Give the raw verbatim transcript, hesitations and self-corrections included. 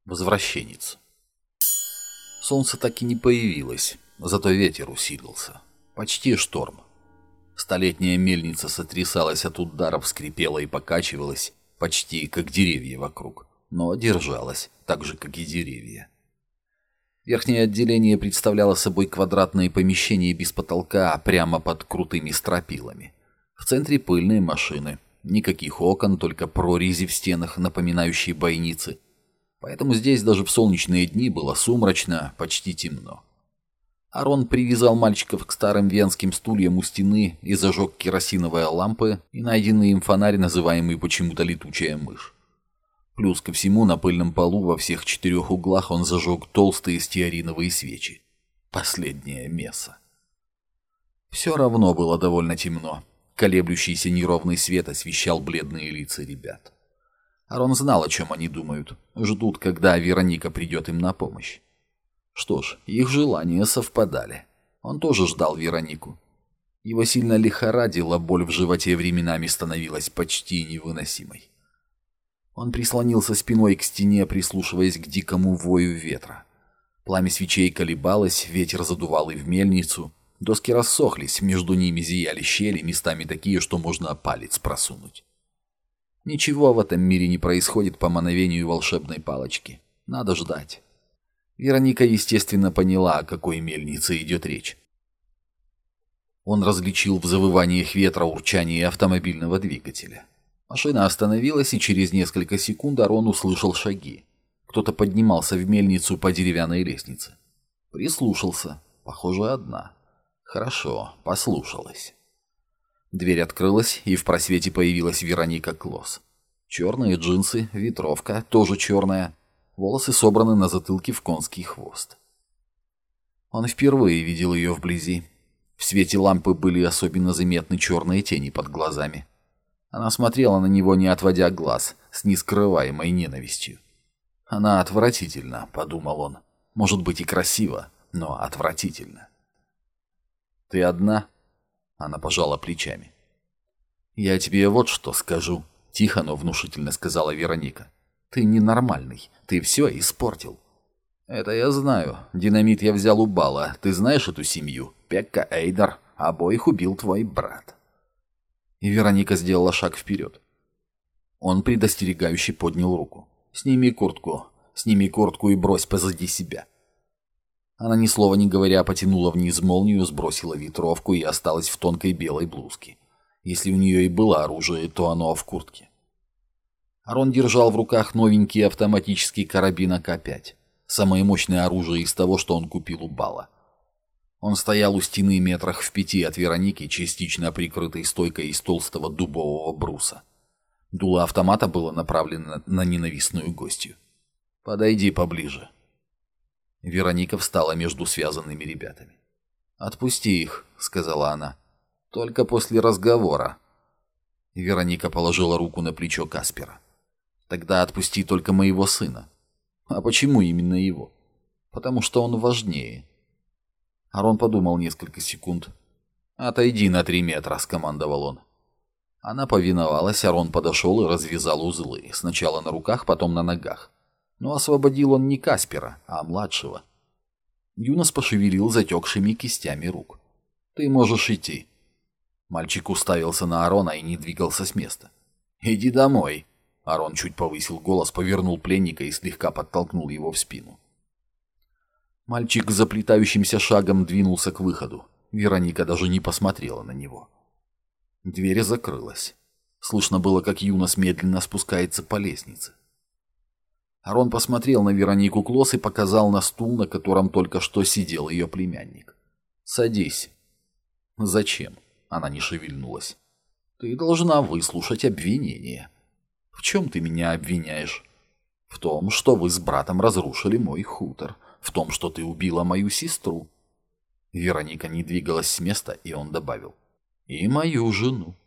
Возвращенец. Солнце так и не появилось, зато ветер усилился. Почти шторм. Столетняя мельница сотрясалась от ударов, скрипела и покачивалась, почти как деревья вокруг, но держалась, так же, как и деревья. Верхнее отделение представляло собой квадратное помещение без потолка прямо под крутыми стропилами. В центре пыльные машины, никаких окон, только прорези в стенах, напоминающие бойницы. Поэтому здесь даже в солнечные дни было сумрачно, почти темно. Арон привязал мальчиков к старым венским стульям у стены и зажег керосиновые лампы и найденный им фонарь, называемый почему-то летучая мышь. Плюс ко всему на пыльном полу во всех четырех углах он зажег толстые стеариновые свечи. Последнее место. Все равно было довольно темно. Колеблющийся неровный свет освещал бледные лица ребят. Арон знал, о чем они думают. Ждут, когда Вероника придет им на помощь. Что ж, их желания совпадали. Он тоже ждал Веронику. Его сильно лихорадило, боль в животе временами становилась почти невыносимой. Он прислонился спиной к стене, прислушиваясь к дикому вою ветра. Пламя свечей колебалось, ветер задувал и в мельницу. Доски рассохлись, между ними зияли щели, местами такие, что можно палец просунуть. Ничего в этом мире не происходит по мановению волшебной палочки. Надо ждать. Вероника, естественно, поняла, о какой мельнице идет речь. Он различил в завываниях ветра урчание автомобильного двигателя. Машина остановилась, и через несколько секунд Арон услышал шаги. Кто-то поднимался в мельницу по деревянной лестнице. Прислушался. Похоже, одна. Хорошо, послушалась. Дверь открылась, и в просвете появилась Вероника Клосс. Черные джинсы, ветровка, тоже черная. Волосы собраны на затылке в конский хвост. Он впервые видел ее вблизи. В свете лампы были особенно заметны черные тени под глазами. Она смотрела на него, не отводя глаз, с нескрываемой ненавистью. «Она отвратительна», — подумал он. «Может быть и красиво, но отвратительно». «Ты одна?» Она пожала плечами. «Я тебе вот что скажу», — тихо, но внушительно сказала Вероника. «Ты ненормальный, ты все испортил». «Это я знаю. Динамит я взял у Бала. Ты знаешь эту семью? Пекка, Эйдар. Обоих убил твой брат». И Вероника сделала шаг вперед. Он предостерегающе поднял руку. «Сними куртку. Сними куртку и брось позади себя». Она, ни слова не говоря, потянула вниз молнию, сбросила ветровку и осталась в тонкой белой блузке. Если у нее и было оружие, то оно в куртке. Арон держал в руках новенький автоматический карабин А К пять. Самое мощное оружие из того, что он купил у Бала. Он стоял у стены метрах в пяти от Вероники, частично прикрытой стойкой из толстого дубового бруса. Дуло автомата было направлено на ненавистную гостью. «Подойди поближе». Вероника встала между связанными ребятами. «Отпусти их», — сказала она. «Только после разговора». Вероника положила руку на плечо Каспера. «Тогда отпусти только моего сына». «А почему именно его?» «Потому что он важнее». Арон подумал несколько секунд. «Отойди на три метра», — скомандовал он. Она повиновалась, Арон подошел и развязал узлы. Сначала на руках, потом на ногах. Но освободил он не Каспера, а младшего. Юнос пошевелил затекшими кистями рук. «Ты можешь идти». Мальчик уставился на Арона и не двигался с места. «Иди домой». Арон чуть повысил голос, повернул пленника и слегка подтолкнул его в спину. Мальчик заплетающимся шагом двинулся к выходу. Вероника даже не посмотрела на него. Дверь закрылась. Слышно было, как Юнос медленно спускается по лестнице. Арон посмотрел на Веронику Клосс и показал на стул, на котором только что сидел ее племянник. «Садись». «Зачем?» — она не шевельнулась. «Ты должна выслушать обвинение». «В чем ты меня обвиняешь?» «В том, что вы с братом разрушили мой хутор. В том, что ты убила мою сестру». Вероника не двигалась с места, и он добавил. «И мою жену».